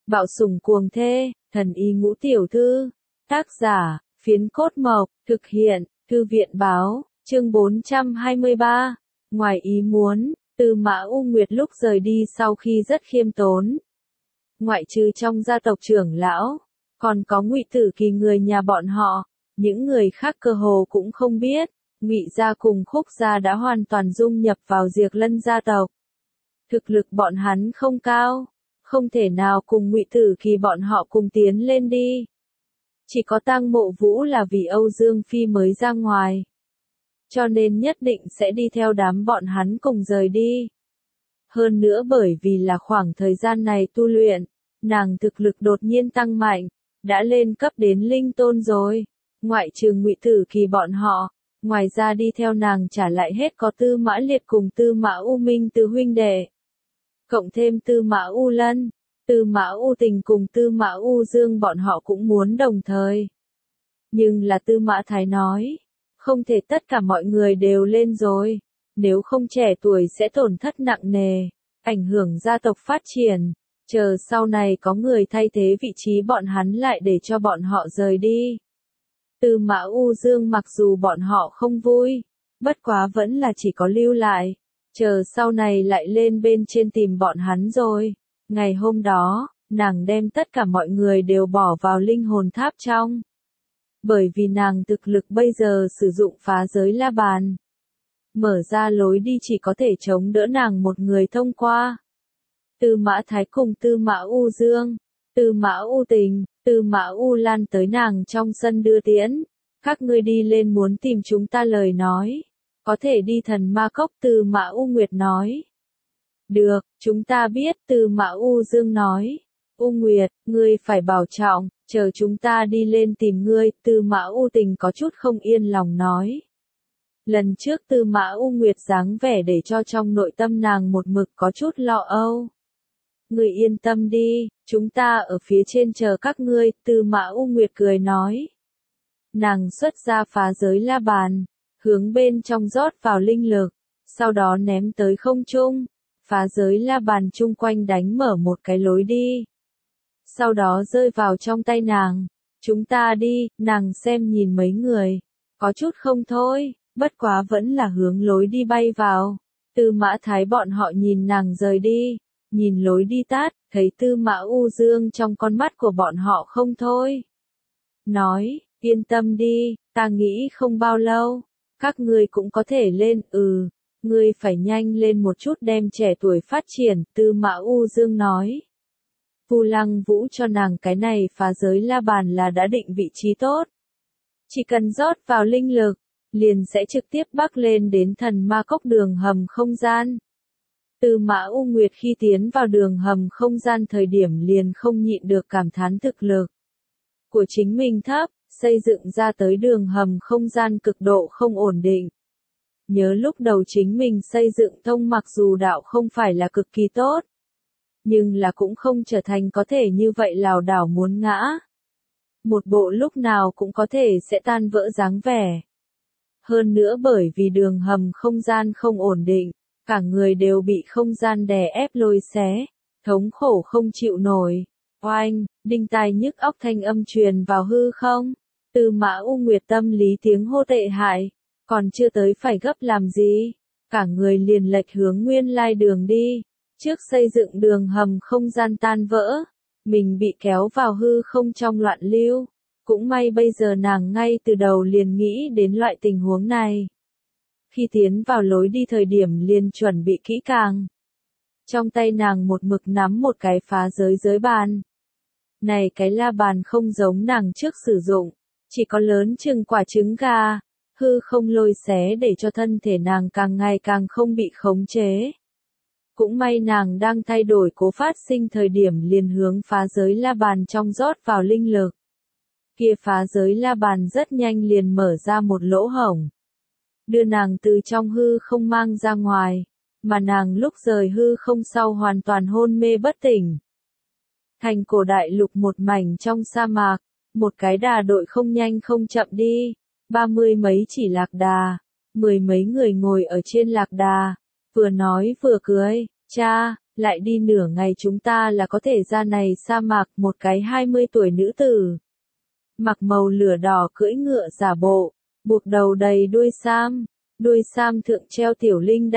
Bạo sủng cuồng thê, thần y ngũ tiểu thư. Tác giả, Phiến Cốt Mộc, thực hiện, Thư viện báo, chương 423. Ngoài ý muốn, Tư Mã U Nguyệt lúc rời đi sau khi rất khiêm tốn. Ngoại trừ trong gia tộc trưởng lão, còn có Ngụy Tử Kỳ người nhà bọn họ, những người khác cơ hồ cũng không biết, Ngụy gia cùng Khúc gia đã hoàn toàn dung nhập vào Diệp Lân gia tộc. Thực lực bọn hắn không cao, không thể nào cùng Ngụy Tử Kỳ bọn họ cùng tiến lên đi. Chỉ có Tang Mộ Vũ là vì Âu Dương Phi mới ra ngoài, cho nên nhất định sẽ đi theo đám bọn hắn cùng rời đi. Hơn nữa bởi vì là khoảng thời gian này tu luyện, nàng thực lực đột nhiên tăng mạnh, đã lên cấp đến linh tôn rồi. Ngoại trừ Ngụy Tử Kỳ bọn họ, ngoài ra đi theo nàng trả lại hết có Tư Mã Liệt cùng Tư Mã U Minh từ huynh đệ. Cộng thêm Tư Mã U Lân, Tư Mã U Tình cùng Tư Mã U Dương bọn họ cũng muốn đồng thời. Nhưng là Tư Mã Thái nói, không thể tất cả mọi người đều lên rồi, nếu không trẻ tuổi sẽ tổn thất nặng nề, ảnh hưởng gia tộc phát triển, chờ sau này có người thay thế vị trí bọn hắn lại để cho bọn họ rời đi. Tư Mã U Dương mặc dù bọn họ không vui, bất quá vẫn là chỉ có lưu lại, chờ sau này lại lên bên trên tìm bọn hắn rồi. Ngày hôm đó, nàng đem tất cả mọi người đều bỏ vào linh hồn tháp trong. Bởi vì nàng thực lực bây giờ sử dụng phá giới la bàn, mở ra lối đi chỉ có thể chống đỡ nàng một người thông qua. Tư Mã Thái cùng Tư Mã U Dương, Tư Mã U Tình, Tư Mã U Lan tới nàng trong sân đưa tiễn. Các ngươi đi lên muốn tìm chúng ta lời nói, có thể đi Thần Ma Cốc. Tư Mã U Nguyệt nói. Được, chúng ta biết. Tư Mã U Dương nói. U Nguyệt, ngươi phải bảo trọng, chờ chúng ta đi lên tìm ngươi. Tư Mã U Tình có chút không yên lòng nói. Lần trước Tư Mã U Nguyệt dáng vẻ để cho trong nội tâm nàng một mực có chút lo âu. Ngươi yên tâm đi, chúng ta ở phía trên chờ các ngươi. Tư Mã U Nguyệt cười nói. Nàng xuất ra phá giới la bàn, hướng bên trong rót vào linh lực, sau đó ném tới không trung. Phá giới la bàn chung quanh đánh mở một cái lối đi, sau đó rơi vào trong tay nàng. Chúng ta đi. Nàng xem nhìn mấy người, có chút không thôi, bất quá vẫn là hướng lối đi bay vào. Tư Mã Thái bọn họ nhìn nàng rời đi, nhìn lối đi tắt, thấy Tư Mã U Dương trong con mắt của bọn họ không thôi. Nói, yên tâm đi, ta nghĩ không bao lâu, các ngươi cũng có thể lên. Ngươi phải nhanh lên một chút đem trẻ tuổi phát triển. Tư Mã U Dương nói. Vu Lăng Vũ cho nàng cái này phá giới la bàn là đã định vị trí tốt. Chỉ cần rót vào linh lực, liền sẽ trực tiếp bắc lên đến Thần Ma Cốc đường hầm không gian. Tư Mã U Nguyệt khi tiến vào đường hầm không gian thời điểm liền không nhịn được cảm thán thực lực của chính mình thấp, xây dựng ra tới đường hầm không gian cực độ không ổn định. Nhớ lúc đầu chính mình xây dựng thông mặc dù đạo không phải là cực kỳ tốt, nhưng là cũng không trở thành có thể như vậy lảo đảo muốn ngã. Một bộ lúc nào cũng có thể sẽ tan vỡ dáng vẻ. Hơn nữa bởi vì đường hầm không gian không ổn định, cả người đều bị không gian đè ép lôi xé, thống khổ không chịu nổi. Oanh, đinh tai nhức óc thanh âm truyền vào hư không. Tư Mã U Nguyệt tâm lý tiếng hô tệ hại, còn chưa tới phải gấp làm gì, cả người liền lệch hướng nguyên lai đường đi. Trước xây dựng đường hầm không gian tan vỡ, mình bị kéo vào hư không trong loạn lưu. Cũng may bây giờ nàng ngay từ đầu liền nghĩ đến loại tình huống này. Khi tiến vào lối đi thời điểm liền chuẩn bị kỹ càng. Trong tay nàng một mực nắm một cái phá giới bàn. Này cái la bàn không giống nàng trước sử dụng, chỉ có lớn chừng quả trứng gà, hư không lôi xé để cho thân thể nàng càng ngày càng không bị khống chế. Cũng may nàng đang thay đổi cố phát sinh thời điểm liền hướng phá giới la bàn trong rót vào linh lực. Kia phá giới la bàn rất nhanh liền mở ra một lỗ hổng, đưa nàng từ trong hư không mang ra ngoài, mà nàng lúc rời hư không sau hoàn toàn hôn mê bất tỉnh. Thành cổ đại lục một mảnh trong sa mạc, một cái đà đội không nhanh không chậm đi, 30 mấy chỉ lạc đà, 10 mấy người ngồi ở trên lạc đà, vừa nói vừa cười. Cha, lại đi nửa ngày chúng ta là có thể ra này sa mạc. Một cái 20 tuổi nữ tử, mặc màu lửa đỏ cưỡi ngựa giả bộ, buộc đầu đầy đuôi sam thượng treo tiểu linh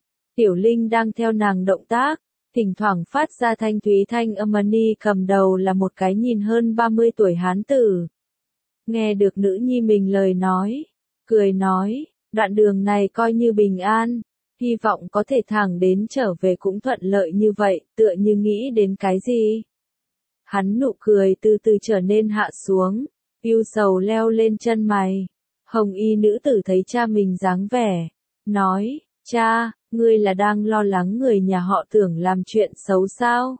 đang theo nàng động tác, thỉnh thoảng phát ra thanh thúy thanh âm. Ni cầm đầu là một cái nhìn hơn 30 tuổi hán tử. Nghe được nữ nhi mình lời nói, cười nói, đoạn đường này coi như bình an, hy vọng có thể thẳng đến trở về cũng thuận lợi như vậy, tựa như nghĩ đến cái gì. Hắn nụ cười từ từ trở nên hạ xuống, ưu sầu leo lên chân mày. Hồng y nữ tử thấy cha mình dáng vẻ, nói, cha, ngươi là đang lo lắng người nhà họ Tưởng làm chuyện xấu sao?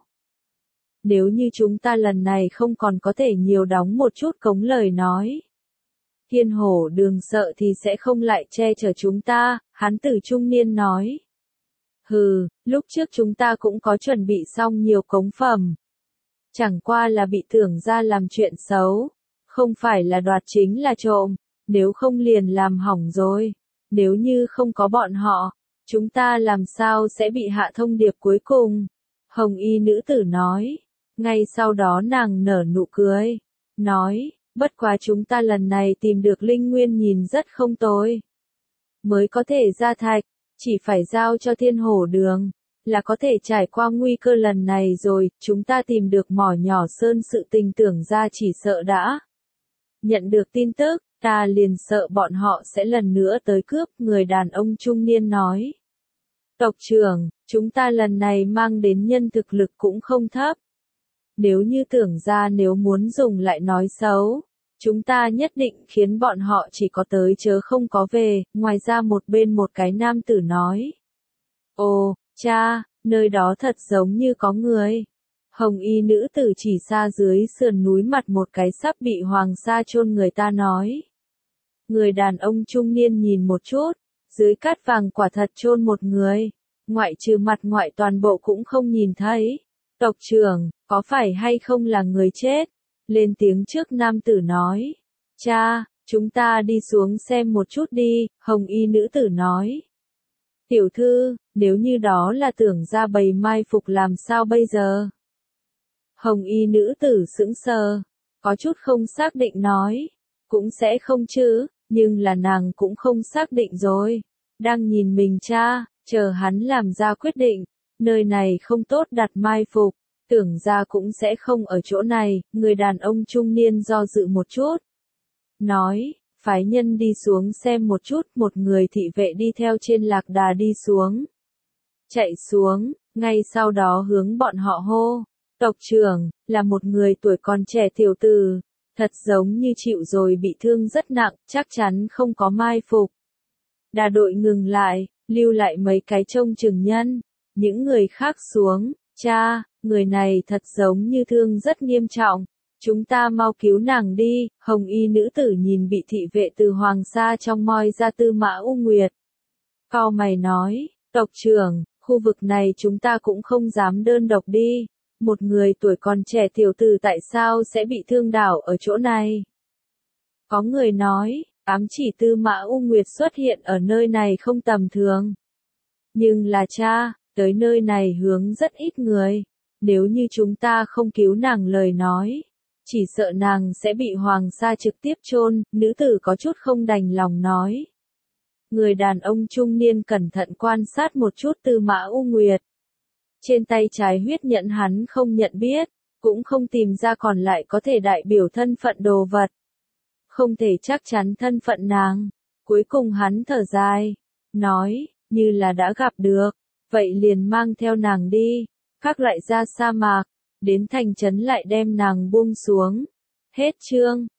Nếu như chúng ta lần này không còn có thể nhiều đóng một chút cống lời nói, Thiên Hổ Đường sợ thì sẽ không lại che chở chúng ta, hán tử trung niên nói. Hừ, lúc trước chúng ta cũng có chuẩn bị xong nhiều cống phẩm. Chẳng qua là bị Tưởng ra làm chuyện xấu, không phải là đoạt chính là trộm, nếu không liền làm hỏng rồi. Nếu như không có bọn họ, chúng ta làm sao sẽ bị hạ thông điệp cuối cùng? Hồng y nữ tử nói. Ngay sau đó nàng nở nụ cười, nói, bất quá chúng ta lần này tìm được linh nguyên nhìn rất không tồi. Mới có thể ra thạch, chỉ phải giao cho Thiên Hổ Đường, là có thể trải qua nguy cơ lần này rồi. Chúng ta tìm được mỏ nhỏ sơn, sự tình Tưởng ra chỉ sợ đã nhận được tin tức, ta liền sợ bọn họ sẽ lần nữa tới cướp. Người đàn ông trung niên nói, tộc trưởng, chúng ta lần này mang đến nhân thực lực cũng không thấp. Nếu như Tưởng ra nếu muốn dùng lại nói xấu, chúng ta nhất định khiến bọn họ chỉ có tới chớ không có về. Ngoài ra một bên một cái nam tử nói, ồ, cha, nơi đó thật giống như có người. Hồng y nữ tử chỉ xa dưới sườn núi mặt một cái sắp bị hoàng sa chôn người ta nói. Người đàn ông trung niên nhìn một chút, dưới cát vàng quả thật chôn một người, ngoại trừ mặt ngoại toàn bộ cũng không nhìn thấy. Tộc trưởng, có phải hay không là người chết? Lên tiếng trước nam tử nói. Cha, chúng ta đi xuống xem một chút đi, hồng y nữ tử nói. Tiểu thư, nếu như đó là Tưởng ra bầy mai phục làm sao bây giờ? Hồng y nữ tử sững sờ, có chút không xác định nói. Cũng sẽ không chứ, nhưng là nàng cũng không xác định rồi. Đang nhìn mình cha, chờ hắn làm ra quyết định. Nơi này không tốt đặt mai phục, Tưởng ra cũng sẽ không ở chỗ này. Người đàn ông trung niên do dự một chút, nói, phái nhân đi xuống xem một chút. Một người thị vệ đi theo trên lạc đà đi xuống, chạy xuống, ngay sau đó hướng bọn họ hô, tộc trưởng, là một người tuổi còn trẻ tiểu tử, thật giống như chịu rồi bị thương rất nặng, chắc chắn không có mai phục. Đà đội ngừng lại, lưu lại mấy cái trông chừng nhân. Những người khác xuống, cha, người này thật giống như thương rất nghiêm trọng. Chúng ta mau cứu nàng đi. Hồng y nữ tử nhìn bị thị vệ từ hoàng sa trong moi ra Tư Mã U Nguyệt. Cau mày nói, tộc trưởng, khu vực này chúng ta cũng không dám đơn độc đi. Một người tuổi còn trẻ tiểu tử tại sao sẽ bị thương đảo ở chỗ này? Có người nói, ám chỉ Tư Mã U Nguyệt xuất hiện ở nơi này không tầm thường. Nhưng là cha, tới nơi này hướng rất ít người. Nếu như chúng ta không cứu nàng lời nói, chỉ sợ nàng sẽ bị hoàng sa trực tiếp chôn. Nữ tử có chút không đành lòng nói. Người đàn ông trung niên cẩn thận quan sát một chút Tư Mã U Nguyệt. Trên tay trái huyết nhận hắn không nhận biết, cũng không tìm ra còn lại có thể đại biểu thân phận đồ vật. Không thể chắc chắn thân phận nàng. Cuối cùng hắn thở dài, nói, như là đã gặp được, vậy liền mang theo nàng đi. Các lại ra sa mạc, đến thành trấn lại đem nàng buông xuống. Hết chương.